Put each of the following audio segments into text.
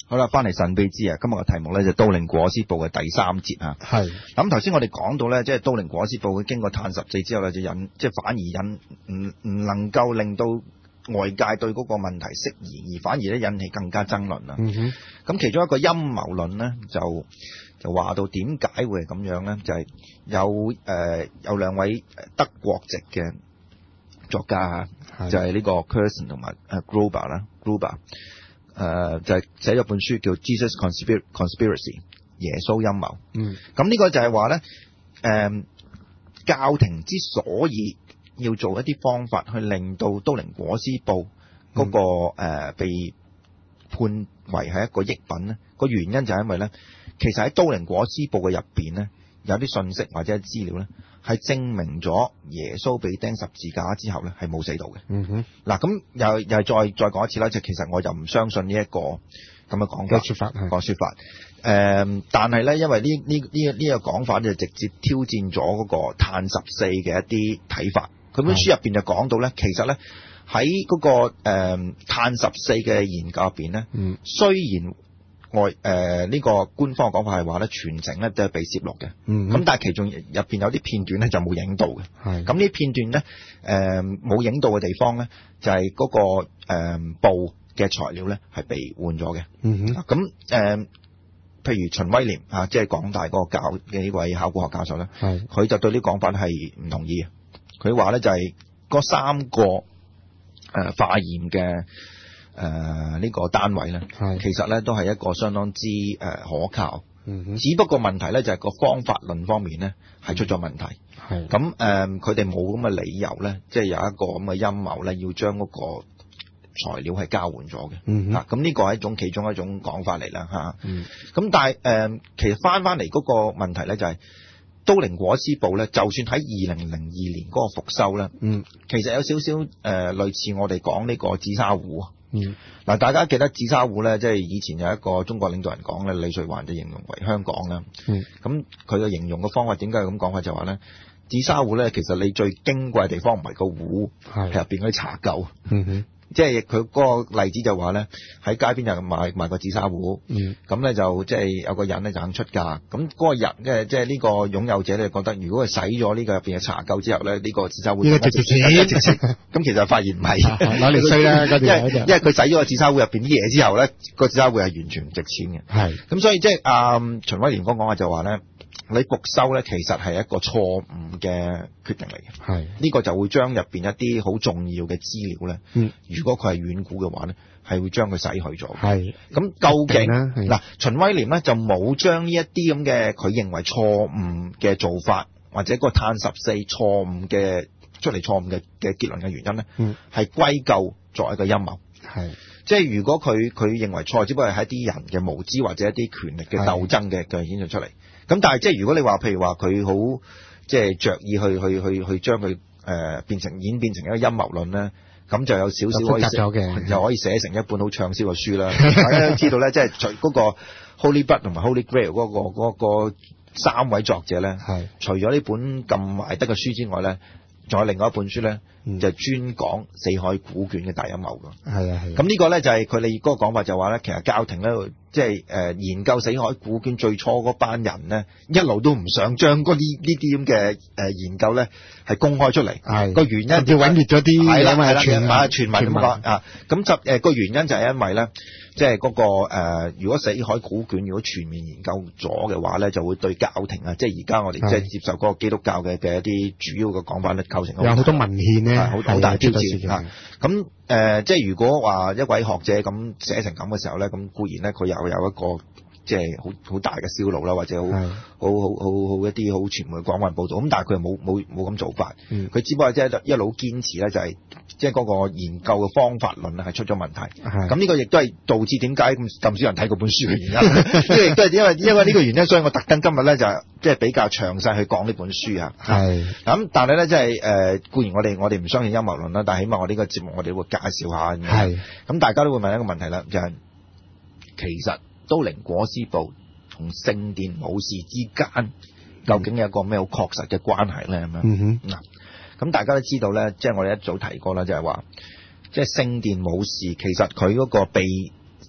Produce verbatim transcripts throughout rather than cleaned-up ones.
好啦，翻嚟神秘之啊，今日嘅題目咧就都靈裹屍布嘅第三節啊。 係。 咁頭先我哋講到咧，即係都靈裹屍布佢經過碳十四之後咧，就引即係反而引唔唔能夠令到外界對嗰個問題釋疑，而反而咧引起更加爭論啦。 嗯哼。 咁其中一個陰謀論咧，就就話到點解會係咁樣咧？就係、是、有誒、呃、有兩位德國籍嘅作家嚇，就係、是、呢個 Kersten 同埋誒 Gruber 啦 ，Gruber。誒、呃、就係、是、寫咗本書叫 Jesus Conspiracy 耶穌陰謀。 嗯， 咁呢個就係話咧，誒、呃、教廷之所以要做一啲方法去令到都靈裹屍布嗰、那個、嗯呃、被判為係一個益品咧，個原因就係因為咧，其實喺都靈裹屍布嘅入邊咧，有啲信息或者資料咧，係證明咗耶穌被釘十字架之後咧係冇死到嘅。 嗯哼。 嗱，咁又又係再再講一次啦，就其實我就唔相信呢、這、一個咁嘅講法。 個說法係個說法。誒、呃，但係咧，因為呢呢呢呢個講法就直接挑戰咗嗰個碳十四嘅一啲睇法。佢本書入邊就講到咧，其實咧喺嗰個誒、呃、碳十四嘅研究入邊咧， 嗯， 雖然外誒呢個官方嘅講法係話咧，全程咧都係被攝錄嘅， 嗯， 咁但係其中入邊有啲片段咧就冇影到嘅， 係，咁呢啲片段咧誒冇影到嘅地方咧，就係、是、嗰、那個誒、呃、布嘅材料咧係被換咗嘅， 嗯哼， 咁誒、呃、譬如秦威廉啊，即係港大嗰個教嘅呢位考古學教授咧， 係， 佢就對呢個講法係唔同意嘅，佢話咧就係、是、嗰三個誒、呃、化驗嘅。誒、呃、呢、這個單位咧，其實咧都係一個相當之誒、呃、可靠， 嗯， 只不過問題咧就係、是、個方法論方面咧係出咗問題， 係咁誒佢哋冇咁嘅理由咧，即、就、係、是、有一個咁嘅陰謀咧，要將嗰個材料係交換咗嘅， 嗯咁呢個係一種其中一種講法嚟啦嚇， 嗯，咁但係誒、呃、其實翻翻嚟嗰個問題咧就係、是。都靈裹屍布咧，就算喺二零零二年嗰個復修咧， 嗯， 其實有少少誒、呃、類似我哋講呢個紫砂壺啊。 嗯， 嗱，大家記得紫砂壺咧，即係以前有一個中國領導人講咧，李瑞環就形容為香港啦。 嗯， 咁佢嘅形容嘅方法點解係咁講法？就話咧，紫砂壺咧，其實你最矜貴嘅地方唔係個壺，係入邊嗰啲茶垢。 嗯哼。 即係佢嗰個例子就話咧，喺街邊就買買個紫砂壺，咁咧就即係有個人咧就肯出價，咁嗰個人嘅即係呢個擁有者咧覺得，如果佢洗咗呢個入邊嘅茶垢之後咧，呢、呢個紫砂壺應該值錢，值錢。咁其實發現唔係， 攞嚟衰啦，因為因為佢洗咗個紫砂壺入邊啲嘢之後咧，個紫砂壺係完全唔值錢嘅。係，咁所以即係啊秦威廉講講嘅就話咧。你復修咧，其實係一個錯誤嘅決定嚟嘅。係呢、呢個就會將入邊一啲好重要嘅資料咧，嗯，如果佢係遠古嘅話咧，係會將佢洗去咗。係咁，究竟嗱，秦威廉咧就冇將呢一啲咁嘅佢認為錯誤嘅做法，或者個碳十四錯誤嘅出嚟錯誤嘅嘅結論嘅原因咧，嗯，係歸咎作為一個陰謀。係。即係如果佢佢認為錯，只不過係一啲人嘅無知或者一啲權力嘅鬥爭嘅嘅顯現出嚟。咁但係即係如果你話譬如話佢好即係着意去去去去將佢誒變成演變成一個陰謀論咧，咁就有少少可以寫嘅，就可以寫成一本好暢銷嘅書啦。大家都知道咧，即係除嗰個 Holy Blood 同埋 Holy Grail 嗰個嗰個三位作者咧，係除咗呢本咁賣得嘅書之外咧。仲有另外一本書咧，嗯、就專講死海古卷嘅大陰謀㗎。係啊係。咁呢個咧就係佢哋嗰個講法，就話咧，其實教廷咧即係誒研究死海古卷最初嗰班人咧，一路都唔想將嗰啲呢啲咁嘅誒研究咧係公開出嚟。係個原因要毀滅咗啲係啦係啦傳聞傳聞咁講啊。咁就誒個原因就係因為咧。即係嗰個誒、呃，如果死海古卷如果全面研究咗嘅話咧，就會對教廷啊，即係而家我哋即係接受嗰個基督教嘅嘅一啲主要嘅講法咧，構成有好多文獻咧，好好大挑戰嚇。咁誒、呃，即係如果話一位學者咁寫成咁嘅時候咧，咁固然咧佢又有一個即係好好大嘅銷路啦，或者好好好好好一啲好傳媒嘅廣泛報導。咁但係佢又冇冇冇咁做法，佢、嗯、只不過即係一路堅持咧，就係、是。即係嗰個研究嘅方法論係出咗問題，咁呢個亦都係導致點解咁咁少人睇嗰本書嘅原因。呢個亦都係因為因為呢個原因，所以我特登今日咧就即係比較詳細去講呢本書啊。係咁，但係咧即係誒固然我哋我哋唔相信陰謀論啦，但係起碼我呢個節目我哋會介紹下。係咁，大家都會問一個問題啦，就係、是、其實都靈裹屍布同聖殿武士之間究竟有一個咩好確實嘅關係咧？咁樣嗯哼嗱。咁大家都知道咧，即係我哋一早提過啦，就係話，即係聖殿武士其實佢嗰個被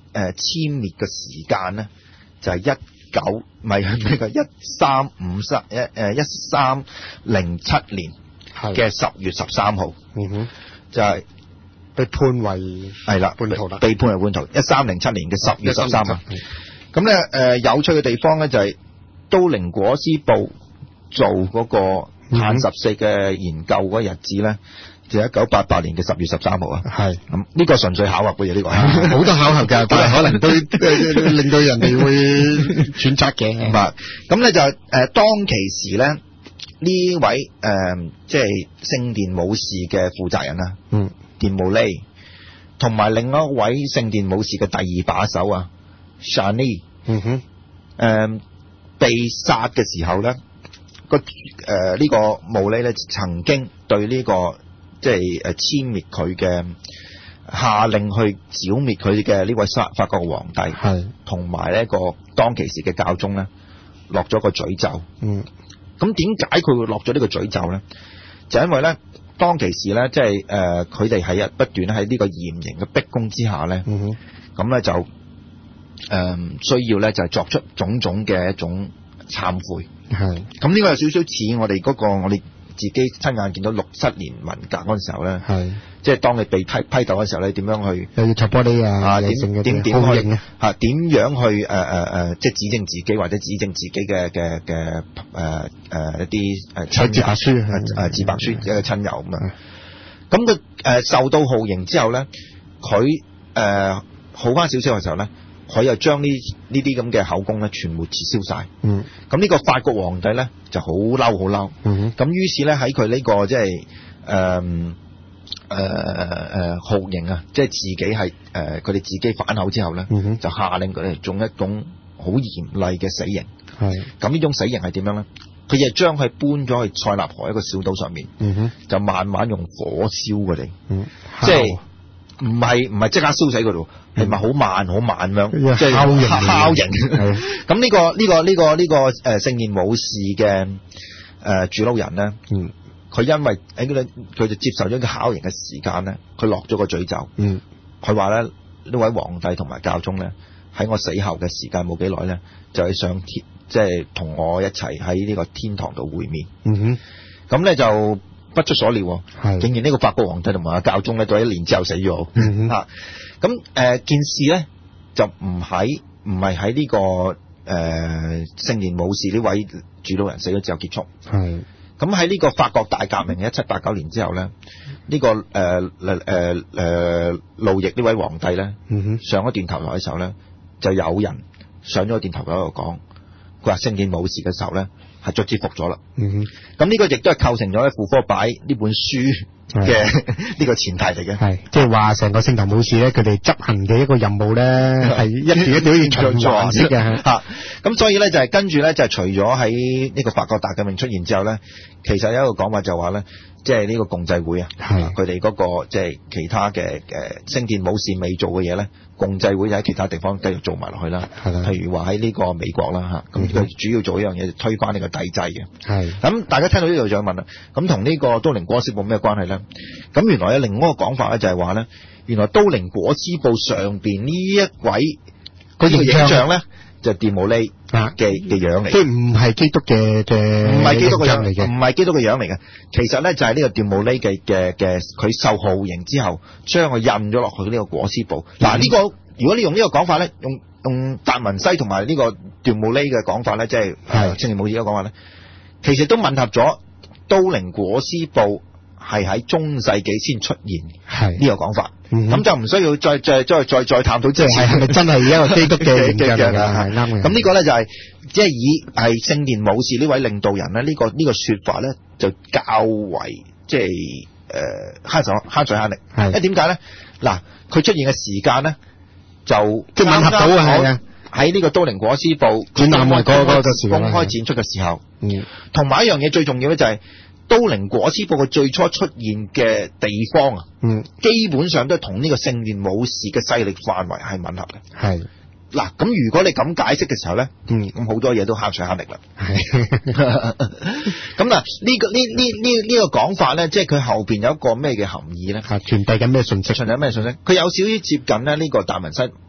誒殲滅嘅時間咧，就係一九唔係呢個一三五三一誒一三零七年嘅十月十三號， 嗯哼， 就係、是、 被判為係啦叛徒啦， 被判為叛徒。一三零七年嘅十月十三號。咁咧誒有趣嘅地方咧就係都靈裹屍布做嗰個碳十四嘅研究嗰日子咧。就一九八八年嘅十月十三號啊，係咁呢個純粹巧合嘅嘢，呢個好多巧合㗎，但係可能都令到人哋會揣測嘅。 咁咁咧就誒、呃、當其時咧呢位誒、呃、即係聖殿武士嘅負責人啊，嗯，電務利同埋另一位聖殿武士嘅第二把手啊 Shani， 嗯哼，誒、呃、被殺嘅時候咧個誒呢個務利咧曾經對呢、這個。即係誒殲滅佢嘅下令去剿滅佢嘅呢位法法國皇帝，係同埋呢個當其時嘅教宗咧落咗個詛咒。嗯，咁點解佢會落咗呢個詛咒咧？就因為咧當其時咧即係誒佢哋喺一不斷喺呢個嚴刑嘅逼宮之下咧，嗯哼，咁咧就誒、呃、需要咧就係作出種種嘅一種懺悔。係，咁呢個有少少似我哋嗰、那個我哋。自己親眼見到六七年文革嗰陣時候咧，係即係當你被批批鬥嘅時候咧，點樣去又要擦玻璃啊？ 啊點點點去嚇點樣去誒誒誒，即係指證自己或者指證自己嘅嘅嘅誒誒一啲誒自白書誒自白書一個親友咁啊。咁佢誒受到酷刑之後咧，佢誒、呃、好翻少少嘅時候咧。佢又將呢呢啲咁嘅口供咧，全部撤銷晒。嗯，咁呢個法國皇帝咧就好嬲，好嬲。嗯，咁於是咧喺佢呢個即係誒誒誒酷刑啊，即係自己係誒佢哋自己反口之後咧，嗯，就下令佢哋中一種好嚴厲嘅死刑。係，咁呢種死刑係點樣咧？佢亦將佢搬咗去塞納河一個小島上面。嗯哼，就慢慢用火燒佢哋。嗯，即係。唔係唔係即刻燒死佢咯，係咪好慢好慢咁樣？即係烤刑，烤刑。咁呢個呢個呢個呢個誒聖殿武士嘅誒主腦人咧，嗯，佢因為喺佢佢就接受咗個烤刑嘅時間咧，佢落咗個詛咒。嗯，佢話咧呢位皇帝同埋教宗咧喺我死後嘅時間冇幾耐咧，就係上天，即係同我一齊喺呢個天堂度會面。嗯哼，咁咧就。不出所料，竟然呢個法國皇帝同埋阿教宗咧，到一年之後死咗。嗯嚇，咁誒、呃、件事咧就唔喺唔係喺呢個誒聖殿武士呢位主腦人死咗之後結束。係，咁喺呢個法國大革命一七八九年之後咧，呢、這個誒誒誒誒路易呢位皇帝咧、嗯，上咗電頭台嘅時候咧，就有人上咗個電頭台度講，佢話聖殿武士嘅時候咧。係卒之服咗啦，嗯，咁呢個亦都係構成咗喺婦科擺呢本書嘅呢個前提嚟嘅，係即係話成個聖堂武士咧，佢哋執行嘅一個任務咧，係一段一段要循環式嘅嚇，咁所以咧就係、是、跟住咧就係、是、除咗喺呢個法國大革命出現之後咧，其實有一個講法就話咧，即係呢個共濟會啊，佢哋嗰個即係、就是、其他嘅誒聖殿武士未做嘅嘢咧。共濟會就喺其他地方繼續做埋落去啦，譬如話喺呢個美國啦嚇，咁佢主要做一樣嘢，推翻呢個帝制嘅。係，咁大家聽到呢度就問啦，咁同呢個都靈裹屍布咩關係咧？咁原來有另外一個講法咧，就係話咧，原來都靈裹屍布上邊呢一位嗰個形象咧，就電務利嘅嘅樣嚟， 即係唔係基督嘅嘅， 唔係基督嘅樣嚟嘅，唔係基督嘅樣嚟嘅。其實咧就係呢個電務利嘅嘅嘅，佢受酷刑之後，將佢印咗落去呢個裹屍布。嗱、嗯、呢、這個如果你用呢個講法咧，用用達文西同埋呢個電務利嘅講法咧，即係聖殿武士嘅講法咧，其實都吻合咗都靈裹屍布係喺中世紀先出現呢個講法。咁、嗯、就唔需要再再再再再探討，即係係咪真係一個基督嘅形象嚟㗎？係啱嘅。 咁呢個咧就係即係以係聖殿武士呢位領導人咧，呢、這個呢、這個說法咧就較為即係誒慳手慳水慳力。係，因為點解咧？嗱，佢出現嘅時間咧就即係吻合到係啊！ 喺呢個都靈裹屍布展覽嗰個嗰個時公開展出嘅時候，嗯，同埋一樣嘢最重要咧就係、是。都靈裹屍布佢最初出現嘅地方啊，嗯，基本上都係同呢個聖殿武士嘅勢力範圍係吻合嘅。係嗱，咁如果你咁解釋嘅時候咧，嗯，咁好多嘢都慳水慳力啦。係咁嗱，呢個呢呢呢呢個講法咧，即係佢後邊有一個咩嘅含義咧？ 係傳遞緊咩信息？ 傳遞緊咩信息？佢有少少接近咧呢個達文西嗰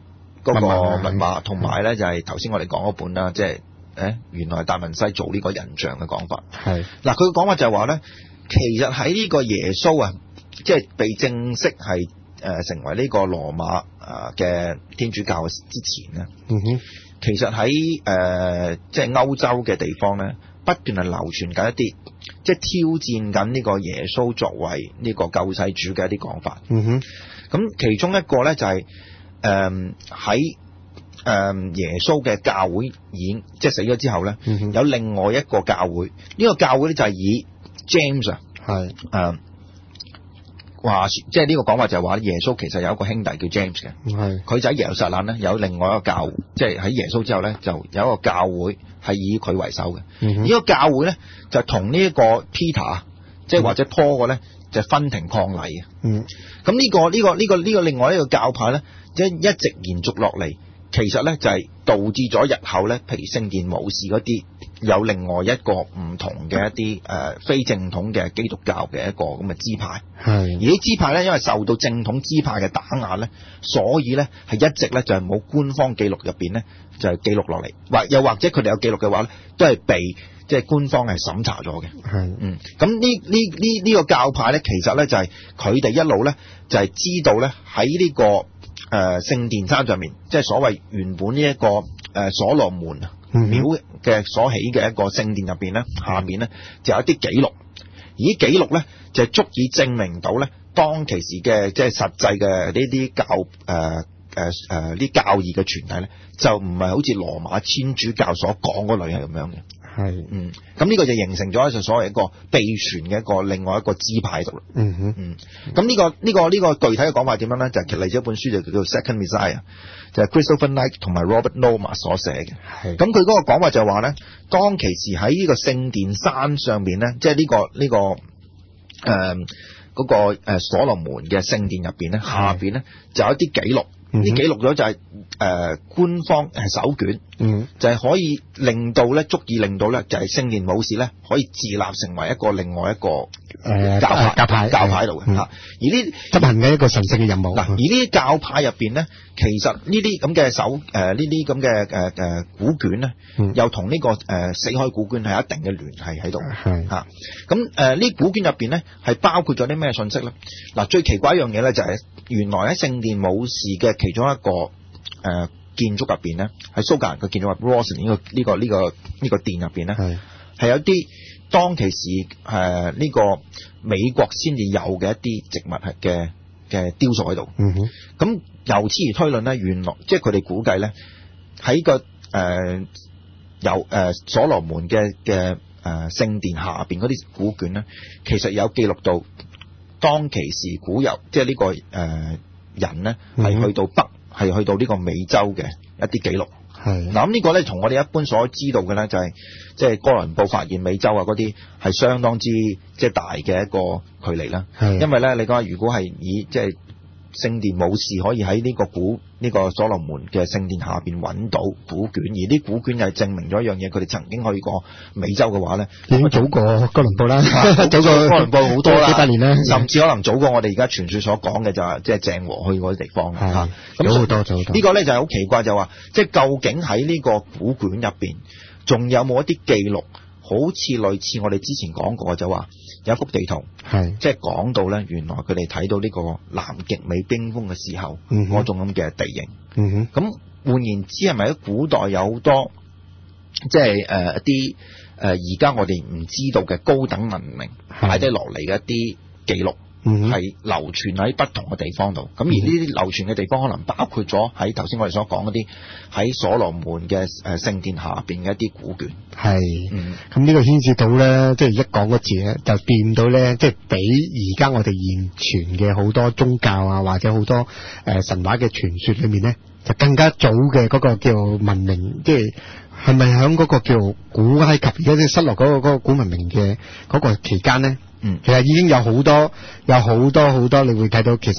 嗰個密碼，同埋咧就係頭先我哋講嗰本啦，即係誒原來達文西做呢個人像嘅講法。 係嗱，佢嘅講法就係話咧，其實喺呢個耶穌啊，即係被正式係誒成為呢個羅馬誒嘅天主教之前咧， 嗯哼， 其實喺誒即係歐洲嘅地方咧，不斷係流傳緊一啲即係挑戰緊呢個耶穌作為呢個救世主嘅一啲講法。 嗯哼， 咁其中一個咧就係誒喺誒耶穌嘅教會已經即係死咗之後咧， 嗯、 有另外一個教會，呢、這個教會咧就係以 James 啊， 係誒話即係呢個講法就係話耶穌其實有一個兄弟叫 James 嘅， 係佢就喺耶路撒冷咧有另外一個教，即係喺耶穌之後咧就有一個教會係以佢為首嘅。呢、嗯、個教會咧就同呢一個 Peter 即係或者 Paul 個咧就分庭抗禮嘅。嗯，咁呢、這個呢、這個呢、這個呢、這個另外一個教派咧，即係一直延續落嚟。其實咧就係導致咗日後咧，譬如聖殿武士嗰啲有另外一個唔同嘅一啲誒、呃、非正統嘅基督教嘅一個咁嘅支派。係而啲支派咧，因為受到正統支派嘅打壓咧，所以咧係一直咧就係冇官方記錄入邊咧就係記錄落嚟，或又或者佢哋有記錄嘅話咧，都係被即係官方係審查咗嘅。係嗯，咁呢呢呢呢個教派咧，其實咧就係佢哋一路咧就係知道咧喺呢個。誒、呃、聖殿山上面，即係所謂原本呢、這、一個誒、呃、所羅門廟嘅所起嘅一個聖殿入邊咧，下面咧就有一啲記錄，而啲記錄咧就足以證明到咧當其時嘅即係實際嘅呢啲教誒誒誒啲教義嘅傳遞咧，就唔係好似羅馬天主教所講嗰類係咁樣嘅。係嗯，咁呢個就形成咗就所謂一個秘傳嘅一個另外一個支派度啦。嗯哼，嗯，咁呢、這個呢、這個呢、這個具體嘅講法點樣咧？就係嚟自一本書就叫做 Second Messiah，就係 Christopher Knight 同埋 Robert Noma 所寫嘅。係，咁佢嗰個講法就係話咧，當其時喺呢個聖殿山上邊咧，即係呢個呢、這個誒嗰、呃那個誒所羅門嘅聖殿入邊咧，下邊咧就有一啲記錄。呢、嗯、記錄咗就係、是、誒、呃、官方係手卷，嗯，就係、是、可以令到咧，足以令到咧，就係聖殿武士咧可以自立成為一個另外一個誒、呃、教派教派教派度嘅嚇。而呢執行嘅一個神聖嘅任務。嗱、 嗯，而呢啲教派入邊咧，其實呢啲咁嘅手誒呢啲咁嘅誒誒古卷咧、嗯，又同呢、這個誒、呃、死海古卷係一定嘅聯繫喺度嚇。咁誒呢古卷入邊咧係包括咗啲咩信息咧？嗱，最奇怪一樣嘢咧就係、是、原來喺聖殿武士嘅其中一個誒、呃、建築入邊咧，喺蘇格蘭嘅建築入 Rosslyn 呢個呢、這個呢、這個呢、這個殿入邊咧，係係有啲當其時誒呢、呃這個美國先至有嘅一啲植物係嘅嘅雕塑喺度。嗯哼，咁由此而推論咧，原來即係佢哋估計咧喺個誒、呃、有誒、呃、所羅門嘅嘅誒聖殿下邊嗰啲古卷咧，其實有記錄到當其時古有即係呢、這個誒。呃人咧係去到北，係、嗯、去到呢個美洲嘅一啲記錄。係嗱，咁呢個咧同我哋一般所知道嘅咧就係即係哥倫布發現美洲啊嗰啲係相當之即係大嘅一個距離啦。係因為咧你講如果係以即係聖殿武士可以喺呢個古呢、這個所羅門嘅聖殿下邊揾到古卷，而啲古卷又係證明咗一樣嘢，佢哋曾經去過美洲嘅話咧， 已經早過哥倫布啦， 早過哥倫布好多啦， 幾百年啦， 甚至可能早過我哋而家傳說所講嘅就係即係鄭和去嗰啲地方嚇。咁好多，早好多。 呢個咧就係好奇怪，就話即係究竟喺呢個古卷入邊，仲有冇一啲記錄？好似類似我哋之前講過，就話有一幅地圖，係即係講到咧，原來佢哋睇到呢個南極美冰封嘅時候，嗰、嗯、種咁嘅地形。嗯哼，咁換言之，係咪喺古代有好多即係誒一啲誒而家我哋唔知道嘅高等文明擺低落嚟嘅一啲記錄？嗯，係流傳喺不同嘅地方度，咁而呢啲流傳嘅地方可能包括咗喺頭先我哋所講嗰啲喺所羅門嘅誒聖殿下邊嘅一啲古卷。係，嗯， 咁呢個牽涉到咧，即係一講個字咧，就掂到咧，即係比而家我哋現存嘅好多宗教啊，或者好多誒神話嘅傳說裏面咧，就更加早嘅嗰個叫文明，即係係咪喺嗰個叫古埃及而家即係失落嗰個嗰個古文明嘅嗰個期間咧？嗯，其實已經有好多有好多好多你會睇到其實係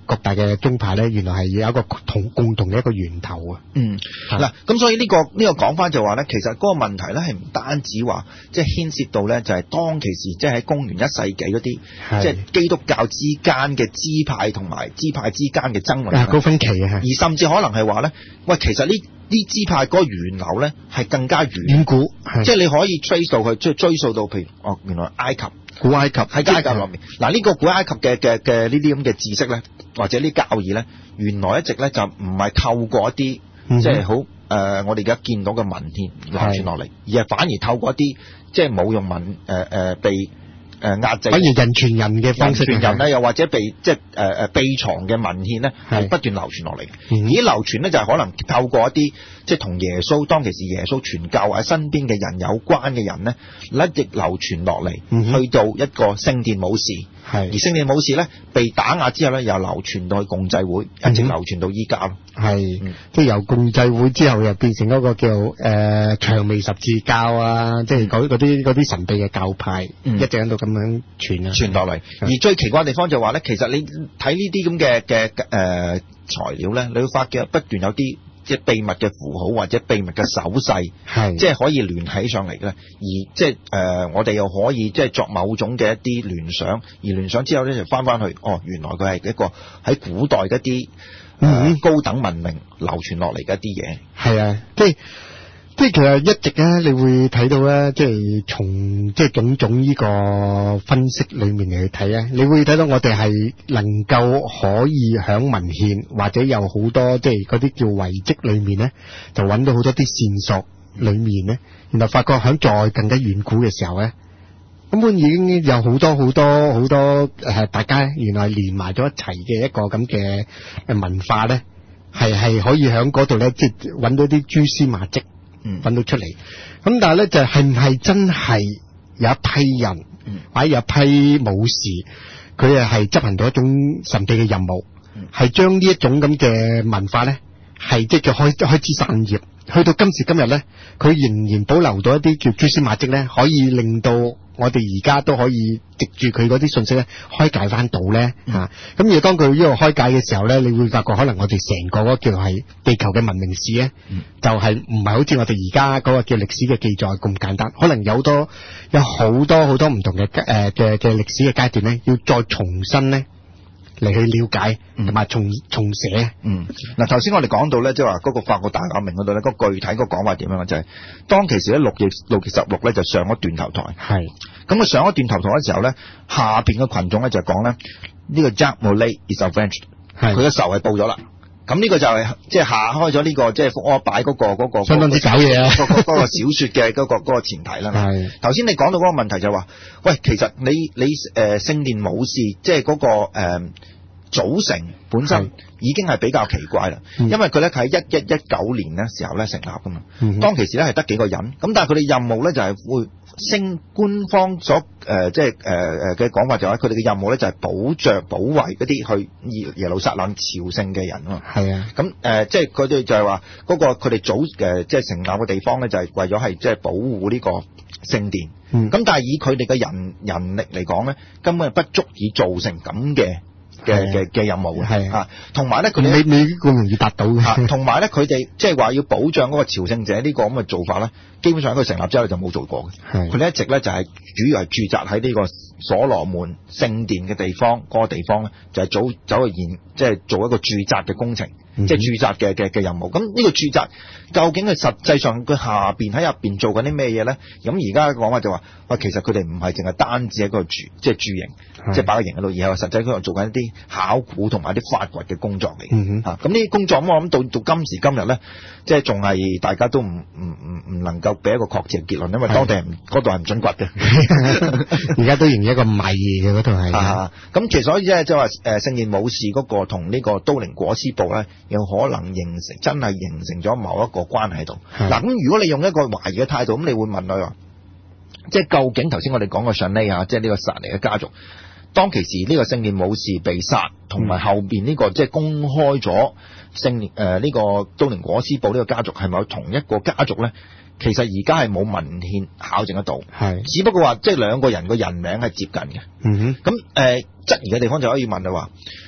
各大嘅宗派咧，原來係有一個同共同嘅一個源頭啊。 嗯，嗱，咁所以呢、這個呢、這個講翻就話咧，其實嗰個問題咧係唔單止話即係牽涉到咧，就係當其時即係喺公元一世紀嗰啲，即係基督教之間嘅支派同埋支派之間嘅爭論， 高分歧啊， 而甚至可能係話咧，喂，其實呢啲支派嗰個源流咧係更加遠古，即係你可以 trace 到佢，即係追溯到譬如哦，原來埃及。古埃及喺埃及裏面，嗱呢個古埃及嘅嘅嘅呢啲咁嘅知識咧，或者呢教義咧，原來一直咧就唔係透過一啲、嗯、即係好誒，我哋而家見到嘅文獻流傳落嚟，而係反而透過一啲即係冇用文誒誒、呃、被誒、呃、壓制，反而人傳人嘅方式，人傳人咧，又或者被即係誒誒秘藏嘅文獻咧，係不斷流傳落嚟。而啲流傳咧就係可能透過一啲即係同耶穌當其時耶穌傳教或者身邊嘅人有關嘅人咧，一直流傳落嚟，去到一個聖殿武士，而聖殿武士咧被打壓之後咧，又流傳到去共濟會，一直流傳到依家咯。係、嗯，即係由共濟會之後又變成嗰個叫誒、呃、長尾十字教啊，即係嗰啲嗰啲神秘嘅教派，嗯、一直喺度咁樣傳啊傳落嚟。而最奇怪嘅地方就話咧，其實你睇呢啲咁嘅嘅誒材料咧，你會發覺不斷有啲即係秘密嘅符號或者秘密嘅手勢，係即係可以聯起上嚟嘅。而即係誒、呃，我哋又可以即係作某種嘅一啲聯想，而聯想之後咧就翻翻去，哦，原來佢係一個喺古代一啲誒、呃、高等文明流傳落嚟嘅一啲嘢。係啊，即係。即係其實一直咧，你會睇到咧，即係從即係種種呢個分析裏面嚟去睇咧，你會睇到我哋係能夠可以響文獻或者有好多即係嗰啲叫遺跡裏面咧，就揾到好多啲線索裏面咧，然後發覺響再更加遠古嘅時候咧，根本已經有好多好多好多誒，大家原來連埋咗一齊嘅一個咁嘅誒文化咧，係係可以響嗰度咧，即係揾到啲蛛絲馬跡。嗯，揾到出嚟，咁但係咧就係唔係真係有一批人，嗯、或者有一批武士，佢係係執行到一種神秘嘅任務，係將呢一種咁嘅文化咧，係即係開開枝散葉，去到今時今日咧，佢仍然保留到一啲叫蛛絲馬跡咧，可以令到我哋而家都可以藉住佢嗰啲信息咧，開解翻到咧嚇。咁而當佢呢個開解嘅時候咧，你會發覺可能我哋成個嗰個叫係地球嘅文明史咧，嗯、就係唔係好似我哋而家嗰個叫歷史嘅記載咁簡單，可能有多有好多好多唔同嘅誒嘅嘅歷史嘅階段咧，要再重新咧嚟去了解同埋重重寫。嗯，嗱頭先我哋講到咧，即係話嗰個法國大革命嗰度咧，嗰、嗰個具體個講法點樣咧？就係、是、當其時咧，六月六月十六咧就上咗斷頭台。係，咁佢上咗斷頭台嘅時候咧，下邊嘅群眾咧就講咧，呢、呢個 Jacques Molay is avenged， 佢嘅仇係報咗啦。咁呢個就係即係下開咗呢、這個即係福柯擺嗰個嗰、那個相當之搞嘢啊！嗰、那個那個小說嘅嗰、那個嗰、那個前提啦。係頭先你講到嗰個問題就話，喂，其實你你誒聖殿武士即係嗰個誒、呃、組成本身已經係比較奇怪啦，因為佢咧喺一一一九年咧時候咧成立噶嘛，嗯、當其時咧係得幾個人，咁但係佢哋任務咧就係會升官方所誒、呃、即係誒誒嘅講法就係佢哋嘅任務咧就係保障保衛嗰啲去耶耶路撒冷朝聖嘅人啊。係啊，咁誒、呃、即係佢哋就係話嗰個佢哋組誒即係成立嘅地方咧就係為咗係即係保護呢個聖殿。嗯，咁但係以佢哋嘅人人力嚟講咧，根本係不足以做成咁嘅。嘅嘅嘅任務嘅，嚇，同埋咧佢哋未未咁容易達到嘅，同埋咧佢哋即係話要保障嗰個朝聖者呢個咁嘅做法咧，基本上佢成立之後就冇做過嘅，佢哋一直咧就係主要係駐紮喺呢個所羅門聖殿嘅地方，嗰、那個地方咧就係走走去研，即係做一個駐紮嘅工程，嗯、即係駐紮嘅嘅嘅任務。咁呢個駐紮究竟佢實際上佢下邊喺入邊做緊啲咩嘢咧？咁而家講話就話，喂，其實佢哋唔係淨係單止喺嗰度駐，即係駐營，即係擺個營喺度，而係實際佢做緊一啲考古同埋啲發掘嘅工作嚟嘅。嚇、嗯，咁呢啲工作咁我諗到到今時今日咧，即係仲係大家都唔唔唔唔能夠俾一個確切嘅結論，因為當地人嗰度係唔準掘嘅，而家都仍然一個謎嘅嗰度係。咁、嗯、其實所以即係即係話誒聖殿武士嗰個同呢個都靈裹屍布咧，有可能形成真係形成咗某一個關係喺度。嗱，咁如果你用一個懷疑嘅態度，咁你會問佢話，即係究竟頭先我哋講過上呢啊，即係呢個薩尼嘅家族，當其時呢個聖殿武士被殺，同埋後邊呢、這個即係公開咗聖誒呢個都靈裹屍布呢個家族係咪有同一個家族咧？其實而家係冇文獻考證得到，係只不過話即係兩個人個人名係接近嘅。嗯哼，咁誒質疑嘅地方就可以問佢話，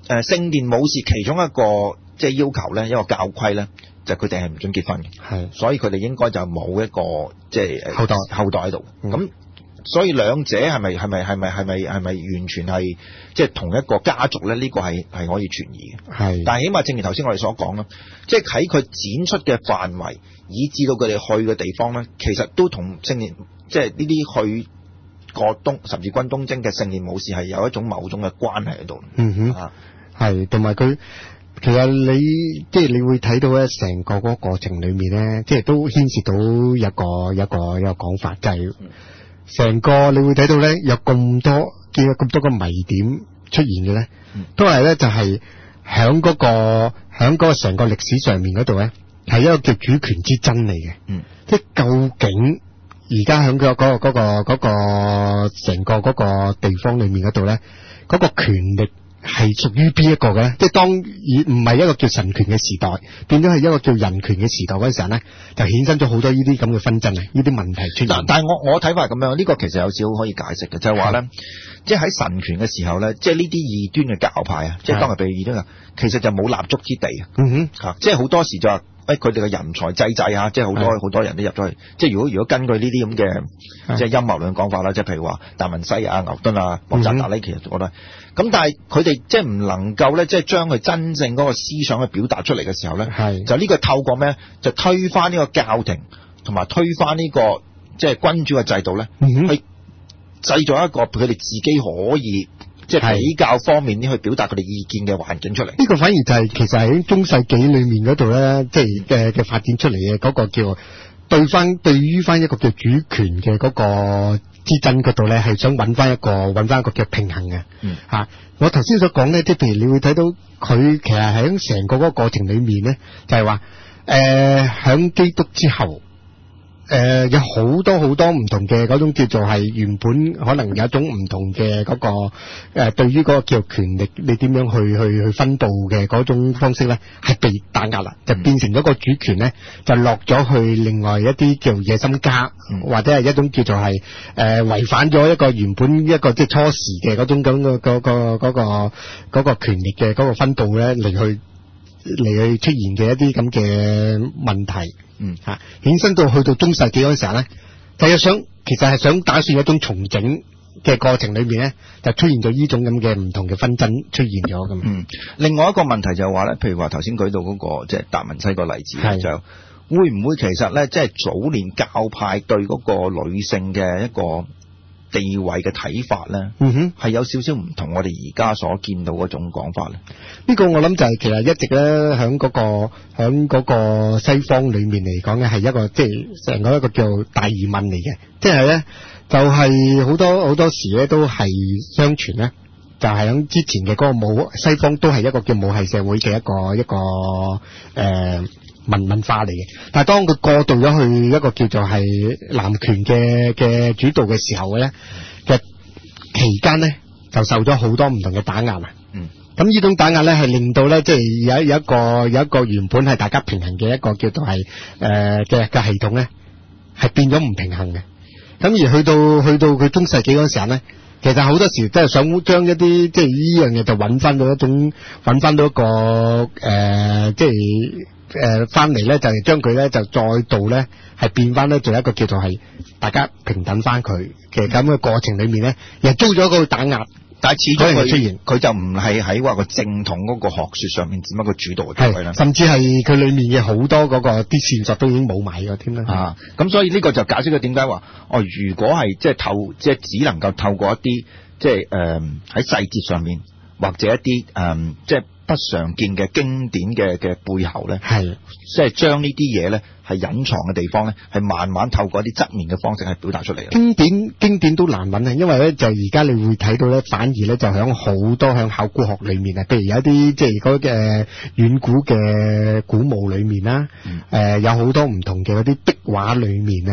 誒聖殿武士其中一個即係要求咧，一個教規咧，就佢哋係唔准結婚嘅，係，所以佢哋應該就冇一個即係後代後代喺度，咁、嗯。所以兩者係咪係咪係咪係咪係咪完全係即係同一個家族咧？呢、這個係係可以存疑嘅。係，但係起碼正如頭先我哋所講啦，即係喺佢展出嘅範圍，以至到佢哋去嘅地方咧，其實都同聖殿即係呢啲去過東十字軍東征嘅聖殿武士係有一種某種嘅關係喺度。嗯哼，係，同埋佢其實你即係你會睇到咧，成個嗰個過程裏面咧，即係都牽涉到一個一個一個講法，就係、是。嗯成個你會睇到咧，有咁多見有咁多個謎點出現嘅咧，都係咧就係響嗰個響嗰個成個歷史上面嗰度咧，係一個叫主權之爭嚟嘅。嗯，即係究竟而家響嗰個嗰個嗰個嗰個成個嗰個地方裏面嗰度咧，嗰個權力係屬於邊一個嘅咧？即係當以唔係一個叫神權嘅時代，變咗係一個叫人權嘅時代嗰陣時候咧，就衍生咗好多呢啲咁嘅紛爭啊，呢啲問題出現。但但係我我睇法係咁樣，呢、這個其實有少少可以解釋嘅，就係話咧，即係喺神權嘅時候咧，即係呢啲異端嘅教派啊，即係當日被異端啊，其實就冇立足之地啊。嗯哼，吓，即係好多時就話。誒佢哋嘅人才濟濟啊，即係好多好多人都入咗去。即係如果如果根據呢啲咁嘅即係陰謀論講法啦，即係譬如話達文西啊、牛頓啊、莫扎特呢，其實我覺得咁，但係佢哋即係唔能夠咧，即係將佢真正嗰個思想去表達出嚟嘅時候咧，就呢個透過咩？就推翻呢個教廷，同埋推翻呢個即係君主嘅制度咧，去製造一個佢哋自己可以。即係比較方面啲去表達佢哋意見嘅環境出嚟，呢個反而就係其實喺中世紀裏面嗰度咧，即係嘅嘅發展出嚟嘅嗰個叫對翻對於翻一個叫主權嘅嗰個之爭嗰度咧，係想揾翻一個揾翻一個叫平衡嘅。嗯，嚇，我頭先所講咧，即係譬如你會睇到佢其實喺成個嗰個過程裏面咧，就係話誒喺基督之後。誒、呃，有好多好多唔同嘅嗰種叫做係原本可能有一種唔同嘅嗰、那個誒、呃，對於嗰個叫權力，你點樣去去去分佈嘅嗰種方式咧，係被打壓啦，就變成咗個主權咧，就落咗去另外一啲叫野心家，嗯、或者係一種叫做係誒違反咗一個原本一個即係初時嘅嗰種咁嘅嗰個嗰、那個嗰、那個權力嘅嗰個分佈咧嚟去嚟去出現嘅一啲咁嘅問題。嗯吓，衍生到去到中世紀嗰陣時候咧，就係想其實係想打算一種重整嘅過程裏面咧，就出現咗呢種咁嘅唔同嘅紛爭出現咗咁。嗯，另外一個問題就係話咧，譬如話頭先舉到嗰個即係達文西個例子，就會唔會其實咧，即係早年教派對嗰個女性嘅一個地位嘅睇法咧，嗯哼，係有少少唔同我哋而家所見到嗰種講法咧。呢個我諗就係其實一直咧響嗰個響嗰個西方裏面嚟講咧，係一個即係成個一個叫大疑問嚟嘅。即係咧就係好多好多時咧都係相傳咧，就係響之前嘅嗰個母西方都係一個叫母系社會嘅一個一個誒。呃文文化嚟嘅，但係當佢過渡咗去一個叫做係男權嘅嘅主導嘅時候咧嘅期間咧，就受咗好多唔同嘅打壓啊。嗯，咁呢種打壓咧係令到咧即係有有一個有一個原本係大家平衡嘅一個叫做係誒嘅嘅系統咧，係變咗唔平衡嘅。咁而去到去到佢中世紀嗰時候咧，其實好多時都係想將一啲即係呢樣嘢就揾翻到一種揾翻到一個誒、呃、即係。誒，翻嚟咧就係將佢咧就再度咧係變翻咧做一個叫做係大家平等翻佢嘅咁嘅過程裏面咧，又遭咗個打壓，但係始終佢出現，佢就唔係喺話個正統嗰個學說上面只不過主導嘅地位啦，甚至係佢裏面嘅好多嗰個啲線索都已經冇埋咗添啦。啊，咁所以呢個就解釋咗點解話哦，如果係即係透即係只能夠透過一啲即係誒喺細節上面或者一啲誒、呃、即係。不常見嘅經典嘅嘅背後咧，係即係將呢啲嘢咧係隱藏嘅地方咧，係慢慢透過一啲側面嘅方式係表達出嚟嘅。經典經典都難揾啊，因為咧就而家你會睇到咧，反而咧就響好多響考古學裏面啊，譬如有一啲即係嗰嘅遠古嘅古墓裏面啦，誒、嗯呃、有好多唔同嘅嗰啲壁畫裏面啊，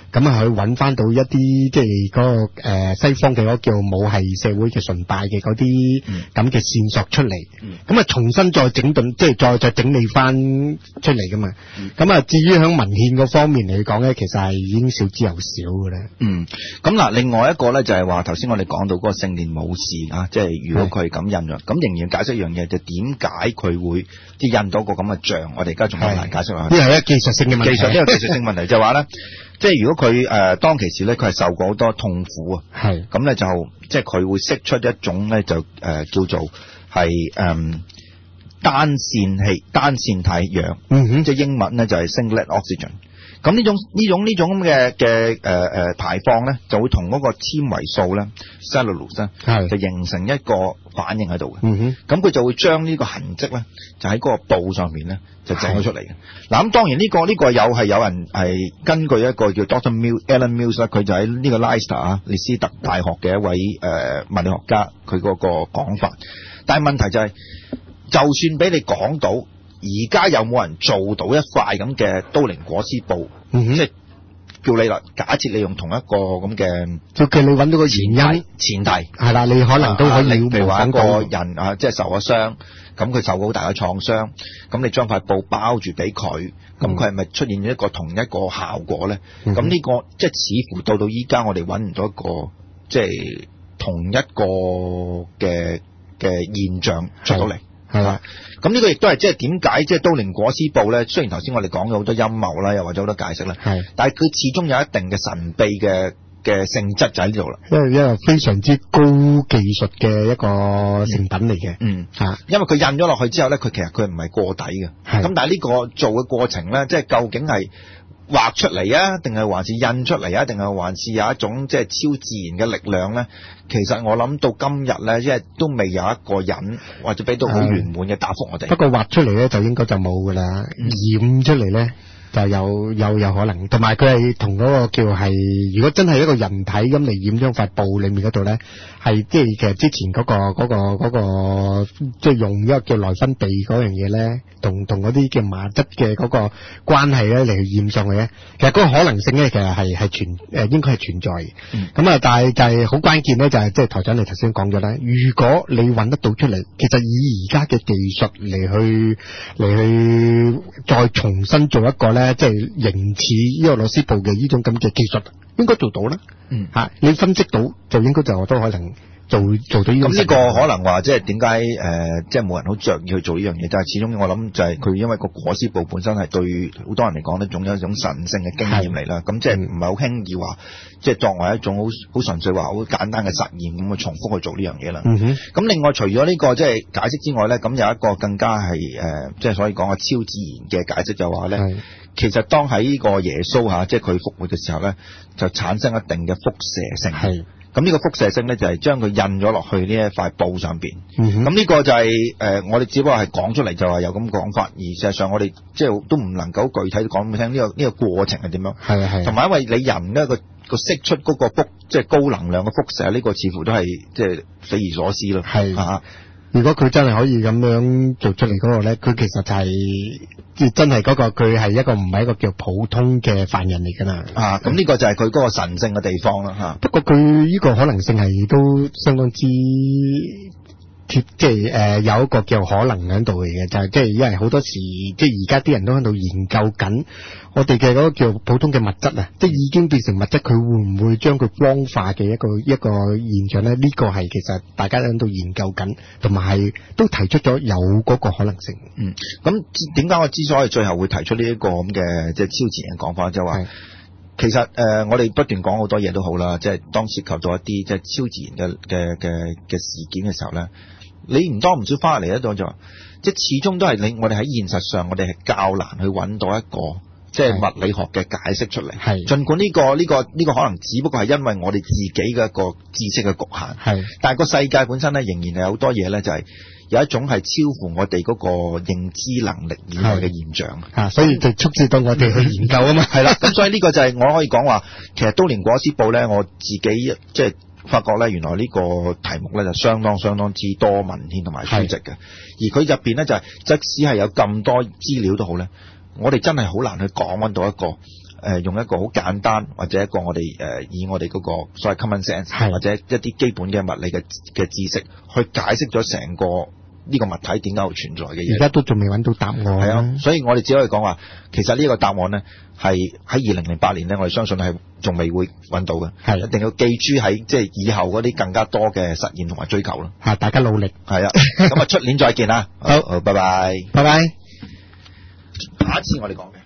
咁啊去揾翻到一啲即係嗰個誒、呃、西方嘅嗰個叫母系社會嘅崇拜嘅嗰啲咁嘅線索出嚟，咁啊、嗯、重新再整頓，即係再再整理翻出嚟噶嘛。咁啊、嗯、至於喺文獻嗰方面嚟講咧，其實係已經少之又少嘅咧。 嗯，咁嗱，另外一個咧就係話頭先我哋講到嗰個聖殿武士啊，即係如果佢係咁印咗，咁仍然解釋一樣嘢，就點解佢會即係印到個咁嘅像？我哋而家仲好難解釋落去。 呢係一技術性嘅問題。 技術呢個技術性問題就係話咧，即係如果佢誒、呃、當其時咧，佢係受過好多痛苦啊。係。咁咧就即係佢會釋出一種咧就誒、呃、叫做係誒、呃、單線氣單線體氧。嗯哼。即係英文咧就係 singlet oxygen。咁呢種呢種呢種咁嘅嘅誒誒排放咧，就會同嗰個纖維素咧 cellulose 咧，就形成一個反應喺度嘅。嗯哼，咁佢就會將呢個痕跡咧，就喺嗰個布上面咧，就整咗出嚟嘅。嗱，咁當然呢、這個呢、這個有係有人係根據一個叫 Doctor Mills Alan Mills 咧，佢就喺呢個 Leicester 啊列斯特大學嘅一位誒、呃、物理學家，佢嗰個講法。但係問題就係、是，就算俾你講到。而家有冇人做到一塊咁嘅都靈裹屍布？嗯、即係叫你啦，假設你用同一個咁嘅， 就叫你揾到個原因前提係啦，你可能都可以譬如話一個人啊，即係受咗傷，咁佢受過好大嘅創傷，咁你將塊布包住俾佢，咁佢係咪出現一個同一個效果咧？咁呢、嗯呢個即係似乎到到依家我哋揾唔到一個即係同一個嘅嘅現象出到嚟。係啦，咁呢個亦都係即係點解即係都靈裹屍布咧？雖然頭先我哋講咗好多陰謀啦，又或者好多解釋啦，係，但係佢始終有一定嘅神秘嘅嘅性質就喺呢度啦。 因為因為非常之高技術嘅一個成品嚟嘅， 嗯嚇，因為佢印咗落去之後咧，佢其實佢唔係過底嘅，咁但係呢個做嘅過程咧，即係究竟係畫出嚟啊，定係還是印出嚟啊，定係還是有一種即係超自然嘅力量咧？其實我諗到今日咧，即係都未有一個人或者俾到好圓滿嘅答覆我哋。 不過畫出嚟咧就應該就冇噶啦，染出嚟咧就有有有可能。同埋佢係同嗰個叫係，如果真係一個人體咁嚟染咗塊布裏面嗰度咧，係即係其實之前嗰個嗰個嗰個即係用一個叫內分泌嗰樣嘢咧，同同嗰啲叫麻質嘅嗰個關係咧嚟去染上去咧，其實嗰個可能性咧其實係係存誒應該係存在嘅。咁啊、嗯，但係就係好關鍵咧就係即係台長你頭先講咗咧，如果你揾得到出嚟，其實以而家嘅技術嚟去嚟去再重新做一個咧，即係形似呢個螺絲布嘅呢種咁嘅技術，應該做到啦。嗯，嚇你分析到就應該就都可能做做到呢個。 咁呢個可能話即係點解誒，即係冇人好着意去做呢樣嘢？但係始終我諗就係佢因為個裹屍布本身係對好多人嚟講咧，總有一種神聖嘅經驗嚟啦。咁即係唔係好輕易話，即係作為一種好好純粹話好簡單嘅實驗咁去重複去做呢樣嘢啦。嗯哼。咁另外除咗呢個即係解釋之外咧，咁有一個更加係誒，即係所以講嘅超自然嘅解釋就話咧，其實當喺呢個耶穌嚇，即係佢復活嘅時候咧，就產生一定嘅輻射性。係。咁呢個輻射性咧就係將佢印咗落去呢一塊布上邊。咁呢、嗯、個就係、是、誒、呃，我哋只不過係講出嚟就話有咁講法，而事實上我哋即係都唔能夠具體講俾你聽呢、這個呢、這個過程係點樣。係啊係。同埋因為你人咧個個釋出嗰個輻即係高能量嘅輻射，呢、這個似乎都係即係匪夷所思咯。係啊。 如果佢真係可以咁樣做出嚟嗰個咧，佢其實就係、是、真係嗰、那個佢係一個唔係一個叫普通嘅犯人嚟㗎啦。啊， 咁呢個就係佢嗰個神聖嘅地方啦。嚇、啊， 不過佢呢個可能性係都相當之貼，即係誒有一個叫可能喺度嚟嘅，就係即係因為好多時即係而家啲人都喺度研究緊我哋嘅嗰個叫普通嘅物質啊，即係已經變成物質，佢會唔會將佢光化嘅一個一個現象咧？呢、這個係其實大家喺度研究緊，同埋係都提出咗有嗰個可能性。 嗯，咁點解我之所以最後會提出呢一個咁嘅即係超自然嘅講法，就係話其實誒、呃、我哋不斷講好多嘢都好啦，即係當涉及到一啲即係超自然嘅嘅嘅嘅事件嘅時候咧。你唔多唔少翻嚟一度就話，即係始終都係你我哋喺現實上，我哋係較難去揾到一個即係物理學嘅解釋出嚟。係，儘管呢個呢個呢個可能只不過係因為我哋自己嘅一個知識嘅局限。係，但係個世界本身咧，仍然係好多嘢咧，就係有一種係超乎我哋嗰個認知能力以外嘅現象。 啊，所以就促使到我哋去研究啊嘛。 係啦，咁所以呢個就係我可以講話，其實都靈裹屍布咧，我自己即係。發覺咧，原來呢個題目咧就相當相當之多文獻同埋書籍嘅，而佢入邊咧就係、是、即使係有咁多資料都好咧，我哋真係好難去講揾到一個呃、用一個好簡單或者一個我哋誒、呃、以我哋嗰個所謂 common sense 或者一啲基本嘅物理嘅嘅知識去解釋咗成個呢個物體點解會存在嘅嘢， 而家都仲未揾到答案。 係啊，所以我哋只可以講話，其實呢個答案咧係喺二零零八年咧，我哋相信係仲未會揾到嘅，係一定要記住喺即係以後嗰啲更加多嘅實驗同埋追求咯。 嚇，大家努力。 係啊，咁啊出年再見啦。好，好，拜拜， 拜拜。 下一次我哋講。